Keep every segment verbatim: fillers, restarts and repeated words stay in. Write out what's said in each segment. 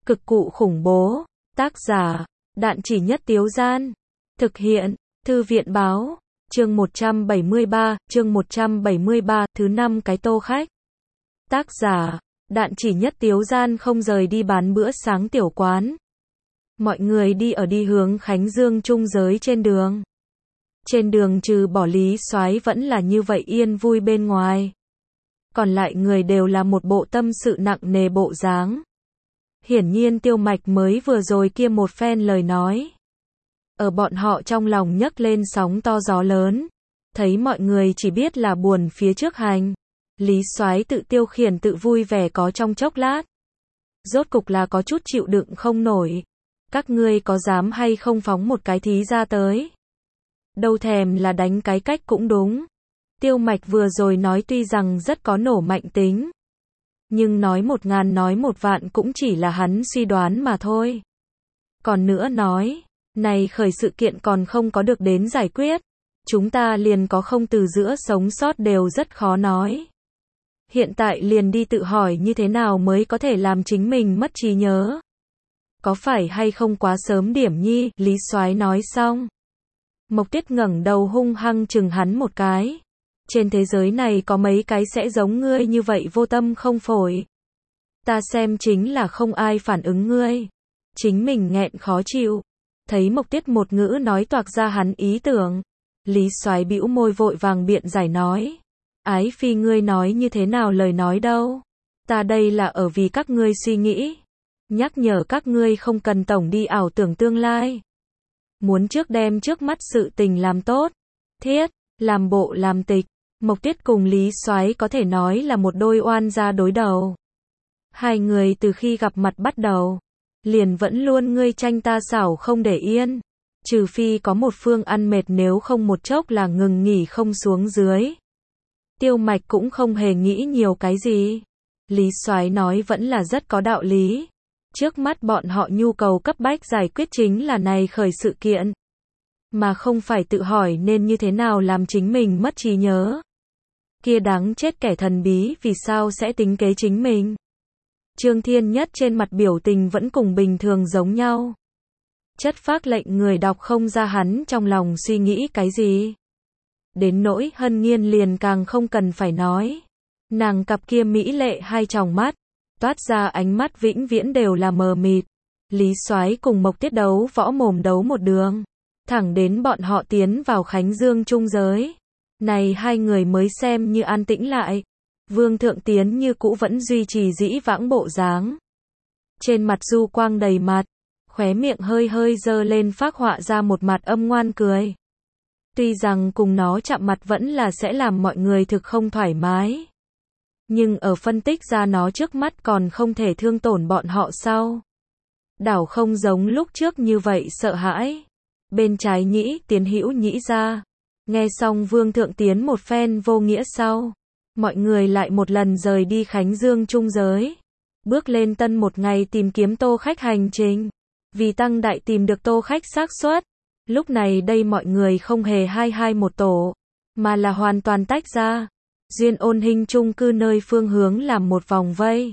Cực cụ khủng bố. Tác giả, Đạn Chỉ Nhất Tiếu Gian. Thực hiện, Thư viện báo. Chương một trăm bảy mươi ba, chương một trăm bảy mươi ba, thứ năm cái tô khách. Tác giả, Đạn Chỉ Nhất Tiếu Gian không rời đi bán bữa sáng tiểu quán. Mọi người đi ở đi hướng Khánh Dương Trung Giới trên đường. Trên đường trừ bỏ Lý Soái vẫn là như vậy yên vui bên ngoài. Còn lại người đều là một bộ tâm sự nặng nề bộ dáng. Hiển nhiên Tiêu Mạch mới vừa rồi kia một phen lời nói. Ở bọn họ trong lòng nhấc lên sóng to gió lớn. Thấy mọi người chỉ biết là buồn phía trước hành. Lý Soái tự tiêu khiển tự vui vẻ có trong chốc lát. Rốt cục là có chút chịu đựng không nổi. Các ngươi có dám hay không phóng một cái thí ra tới? Đâu thèm là đánh cái cách cũng đúng. Tiêu Mạch vừa rồi nói tuy rằng rất có nổ mạnh tính. Nhưng nói một ngàn nói một vạn cũng chỉ là hắn suy đoán mà thôi. Còn nữa nói, này khởi sự kiện còn không có được đến giải quyết. Chúng ta liền có không từ giữa sống sót đều rất khó nói. Hiện tại liền đi tự hỏi như thế nào mới có thể làm chính mình mất trí nhớ. Có phải hay không quá sớm điểm nhi, Lý Soái nói xong. Mộc Tiết ngẩng đầu hung hăng chừng hắn một cái. Trên thế giới này có mấy cái sẽ giống ngươi như vậy vô tâm không phổi. Ta xem chính là không ai phản ứng ngươi. Chính mình nghẹn khó chịu. Thấy Mộc Tiết một ngữ nói toạc ra hắn ý tưởng. Lý Soái bĩu môi vội vàng biện giải nói. Ái phi ngươi nói như thế nào lời nói đâu. Ta đây là ở vì các ngươi suy nghĩ. Nhắc nhở các ngươi không cần tổng đi ảo tưởng tương lai. Muốn trước đem trước mắt sự tình làm tốt. Thiết, làm bộ làm tịch. Mộc Tiết cùng Lý Soái có thể nói là một đôi oan gia đối đầu. Hai người từ khi gặp mặt bắt đầu, liền vẫn luôn ngươi tranh ta xảo không để yên. Trừ phi có một phương ăn mệt nếu không một chốc là ngừng nghỉ không xuống dưới. Tiêu Mạch cũng không hề nghĩ nhiều cái gì. Lý Soái nói vẫn là rất có đạo lý. Trước mắt bọn họ nhu cầu cấp bách giải quyết chính là này khởi sự kiện. Mà không phải tự hỏi nên như thế nào làm chính mình mất trí nhớ. Kia đáng chết kẻ thần bí vì sao sẽ tính kế chính mình. Trương Thiên Nhất trên mặt biểu tình vẫn cùng bình thường giống nhau. Chất phác lệnh người đọc không ra hắn trong lòng suy nghĩ cái gì. Đến nỗi Hân Nghiên liền càng không cần phải nói. Nàng cặp kia mỹ lệ hai tròng mắt, toát ra ánh mắt vĩnh viễn đều là mờ mịt. Lý Soái cùng Mộc Tiết đấu võ mồm đấu một đường. Thẳng đến bọn họ tiến vào Khánh Dương Trung Giới. Này hai người mới xem như an tĩnh lại. Vương Thượng Tiến như cũ vẫn duy trì dĩ vãng bộ dáng. Trên mặt du quang đầy mặt, khóe miệng hơi hơi dơ lên phác họa ra một mặt âm ngoan cười. Tuy rằng cùng nó chạm mặt vẫn là sẽ làm mọi người thực không thoải mái. Nhưng ở phân tích ra nó trước mắt còn không thể thương tổn bọn họ sau. Đảo không giống lúc trước như vậy sợ hãi. Bên trái nhĩ tiến hữu nhĩ ra. Nghe xong Vương Thượng Tiến một phen vô nghĩa sau. Mọi người lại một lần rời đi Khánh Dương Trung Giới. Bước lên tân một ngày tìm kiếm tô khách hành trình. Vì tăng đại tìm được tô khách xác suất. Lúc này đây mọi người không hề hai hai một tổ. Mà là hoàn toàn tách ra. Duyên Ôn Hình chung cư nơi phương hướng làm một vòng vây.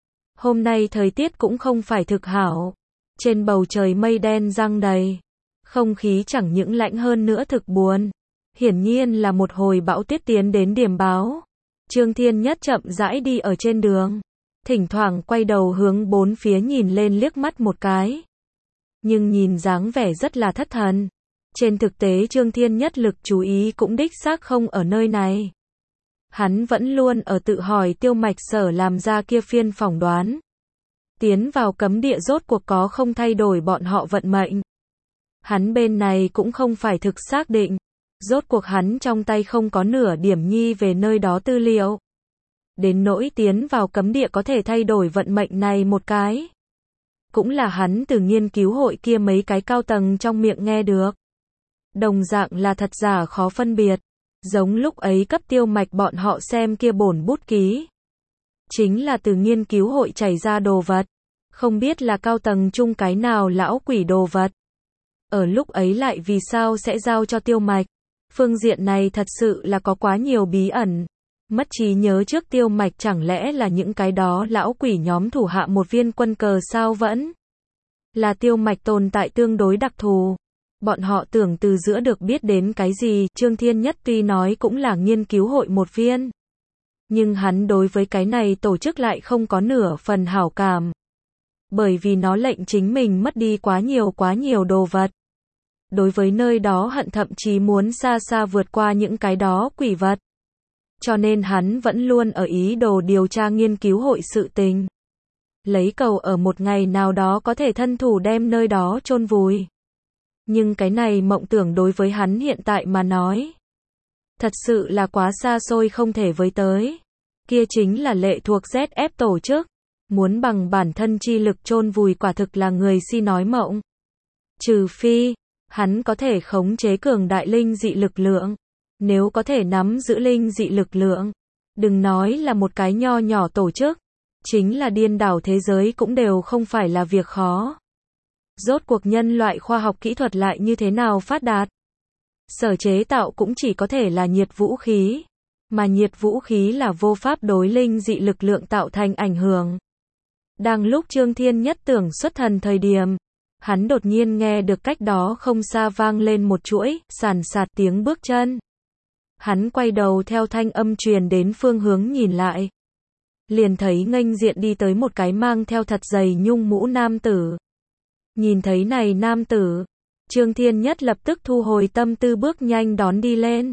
Hôm nay thời tiết cũng không phải thực hảo. Trên bầu trời mây đen giăng đầy. Không khí chẳng những lạnh hơn nữa thực buồn. Hiển nhiên là một hồi bão tuyết tiến đến điểm báo. Trương Thiên Nhất chậm rãi đi ở trên đường. Thỉnh thoảng quay đầu hướng bốn phía nhìn lên liếc mắt một cái. Nhưng nhìn dáng vẻ rất là thất thần. Trên thực tế Trương Thiên Nhất lực chú ý cũng đích xác không ở nơi này. Hắn vẫn luôn ở tự hỏi Tiêu Mạch sở làm ra kia phiên phỏng đoán. Tiến vào cấm địa rốt cuộc có không thay đổi bọn họ vận mệnh. Hắn bên này cũng không phải thực xác định. Rốt cuộc hắn trong tay không có nửa điểm nhi về nơi đó tư liệu. Đến nỗi tiến vào cấm địa có thể thay đổi vận mệnh này một cái. Cũng là hắn từ nghiên cứu hội kia mấy cái cao tầng trong miệng nghe được. Đồng dạng là thật giả khó phân biệt. Giống lúc ấy cấp Tiêu Mạch bọn họ xem kia bổn bút ký. Chính là từ nghiên cứu hội chảy ra đồ vật. Không biết là cao tầng chung cái nào lão quỷ đồ vật. Ở lúc ấy lại vì sao sẽ giao cho Tiêu Mạch. Phương diện này thật sự là có quá nhiều bí ẩn. Mất trí nhớ trước Tiêu Mạch chẳng lẽ là những cái đó lão quỷ nhóm thủ hạ một viên quân cờ sao vẫn là Tiêu Mạch tồn tại tương đối đặc thù. Bọn họ tưởng từ giữa được biết đến cái gì, Trương Thiên Nhất tuy nói cũng là nghiên cứu hội một viên. Nhưng hắn đối với cái này tổ chức lại không có nửa phần hảo cảm. Bởi vì nó lệnh chính mình mất đi quá nhiều quá nhiều đồ vật. Đối với nơi đó hận thậm chí muốn xa xa vượt qua những cái đó quỷ vật. Cho nên hắn vẫn luôn ở ý đồ điều tra nghiên cứu hội sự tình. Lấy cầu ở một ngày nào đó có thể thân thủ đem nơi đó chôn vùi. Nhưng cái này mộng tưởng đối với hắn hiện tại mà nói. Thật sự là quá xa xôi không thể với tới. Kia chính là lệ thuộc Z F tổ chức. Muốn bằng bản thân chi lực chôn vùi quả thực là người si nói mộng. Trừ phi, hắn có thể khống chế cường đại linh dị lực lượng. Nếu có thể nắm giữ linh dị lực lượng, đừng nói là một cái nho nhỏ tổ chức, chính là điên đảo thế giới cũng đều không phải là việc khó. Rốt cuộc nhân loại khoa học kỹ thuật lại như thế nào phát đạt? Sở chế tạo cũng chỉ có thể là nhiệt vũ khí, mà nhiệt vũ khí là vô pháp đối linh dị lực lượng tạo thành ảnh hưởng. Đang lúc Trương Thiên Nhất tưởng xuất thần thời điểm, hắn đột nhiên nghe được cách đó không xa vang lên một chuỗi, sàn sạt tiếng bước chân. Hắn quay đầu theo thanh âm truyền đến phương hướng nhìn lại. Liền thấy nghênh diện đi tới một cái mang theo thật dày nhung mũ nam tử. Nhìn thấy này nam tử, Trương Thiên Nhất lập tức thu hồi tâm tư bước nhanh đón đi lên.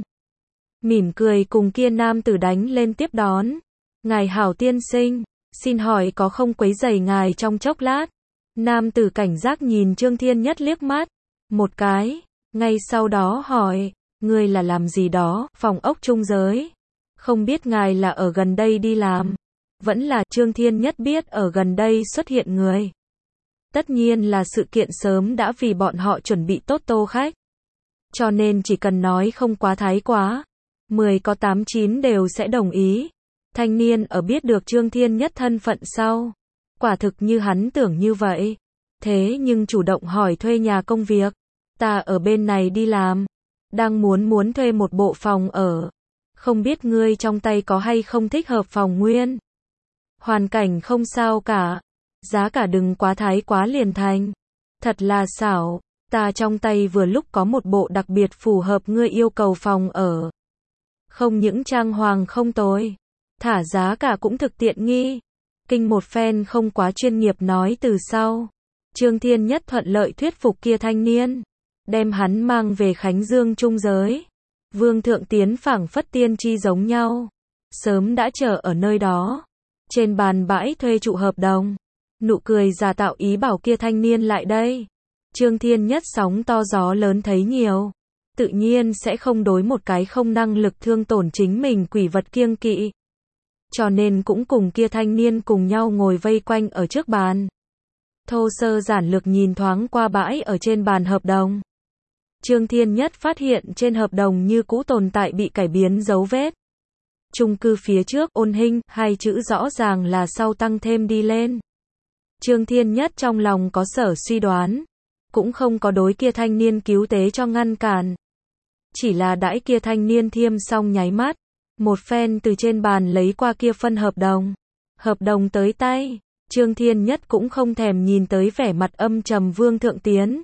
Mỉm cười cùng kia nam tử đánh lên tiếp đón. Ngài hảo tiên sinh, xin hỏi có không quấy rầy ngài trong chốc lát? Nam tử cảnh giác nhìn Trương Thiên Nhất liếc mắt, một cái, ngay sau đó hỏi, ngươi là làm gì đó, phòng ốc trung giới. Không biết ngài là ở gần đây đi làm. Vẫn là Trương Thiên Nhất biết ở gần đây xuất hiện người. Tất nhiên là sự kiện sớm đã vì bọn họ chuẩn bị tốt tô khách. Cho nên chỉ cần nói không quá thái quá, mười có tám chín đều sẽ đồng ý. Thanh niên ở biết được Trương Thiên Nhất thân phận sau, quả thực như hắn tưởng như vậy. Thế nhưng chủ động hỏi thuê nhà công việc. Ta ở bên này đi làm, đang muốn muốn thuê một bộ phòng ở. Không biết ngươi trong tay có hay không thích hợp phòng nguyên. Hoàn cảnh không sao cả. Giá cả đừng quá thái quá liền thành. Thật là xảo, ta trong tay vừa lúc có một bộ đặc biệt phù hợp ngươi yêu cầu phòng ở. Không những trang hoàng không tồi, thả giá cả cũng thực tiện nghi. Kinh một phen không quá chuyên nghiệp nói từ sau. Trương Thiên Nhất thuận lợi thuyết phục kia thanh niên, đem hắn mang về Khánh Dương trung giới. Vương Thượng Tiến phảng phất tiên tri giống nhau, sớm đã chờ ở nơi đó. Trên bàn bãi thuê trụ hợp đồng, nụ cười giả tạo ý bảo kia thanh niên lại đây. Trương Thiên Nhất sóng to gió lớn thấy nhiều, tự nhiên sẽ không đối một cái không năng lực thương tổn chính mình quỷ vật kiêng kỵ. Cho nên cũng cùng kia thanh niên cùng nhau ngồi vây quanh ở trước bàn. Thô sơ giản lược nhìn thoáng qua bãi ở trên bàn hợp đồng. Trương Thiên Nhất phát hiện trên hợp đồng như cũ tồn tại bị cải biến dấu vết. Chung cư phía trước ôn hình, hai chữ rõ ràng là sau tăng thêm đi lên. Trương Thiên Nhất trong lòng có sở suy đoán, cũng không có đối kia thanh niên cứu tế cho ngăn cản. Chỉ là đãi kia thanh niên thiêm xong nháy mắt, một phen từ trên bàn lấy qua kia phân hợp đồng. Hợp đồng tới tay, Trương Thiên Nhất cũng không thèm nhìn tới vẻ mặt âm trầm Vương Thượng Tiến.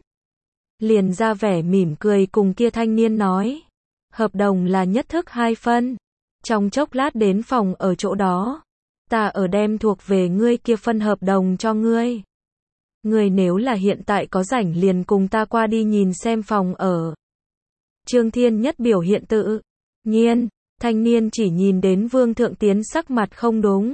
Liền ra vẻ mỉm cười cùng kia thanh niên nói. Hợp đồng là nhất thức hai phân. Trong chốc lát đến phòng ở chỗ đó. Ta ở đem thuộc về ngươi kia phân hợp đồng cho ngươi. Ngươi nếu là hiện tại có rảnh liền cùng ta qua đi nhìn xem phòng ở. Trương Thiên Nhất biểu hiện tự nhiên, thanh niên chỉ nhìn đến Vương Thượng Tiến sắc mặt không đúng.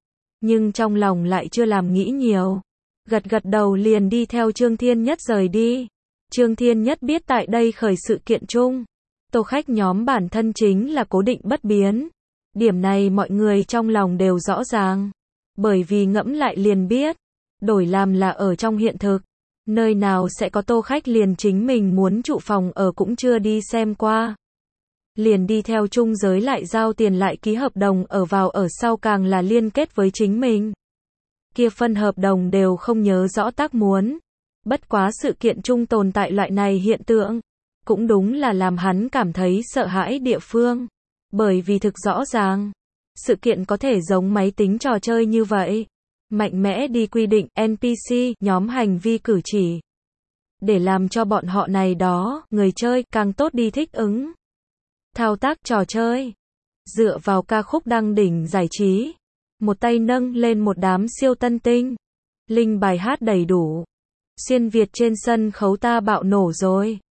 Nhưng trong lòng lại chưa làm nghĩ nhiều. Gật gật đầu liền đi theo Trương Thiên Nhất rời đi. Trương Thiên Nhất biết tại đây khởi sự kiện chung. Tô khách nhóm bản thân chính là cố định bất biến. Điểm này mọi người trong lòng đều rõ ràng. Bởi vì ngẫm lại liền biết. Đổi làm là ở trong hiện thực. Nơi nào sẽ có tô khách liền chính mình muốn trụ phòng ở cũng chưa đi xem qua. Liền đi theo chung giới lại giao tiền lại ký hợp đồng ở vào ở sau càng là liên kết với chính mình. Kia phân hợp đồng đều không nhớ rõ tác muốn. Bất quá sự kiện chung tồn tại loại này hiện tượng. Cũng đúng là làm hắn cảm thấy sợ hãi địa phương. Bởi vì thực rõ ràng, Sự kiện có thể giống máy tính trò chơi như vậy. Mạnh mẽ đi quy định en pê xê, nhóm hành vi cử chỉ. Để làm cho bọn họ này đó, người chơi, càng tốt đi thích ứng. Thao tác trò chơi. Dựa vào ca khúc đăng đỉnh giải trí. Một tay nâng lên một đám siêu tân tinh. Link bài hát đầy đủ. Xuyên Việt trên sân khấu ta bạo nổ rồi.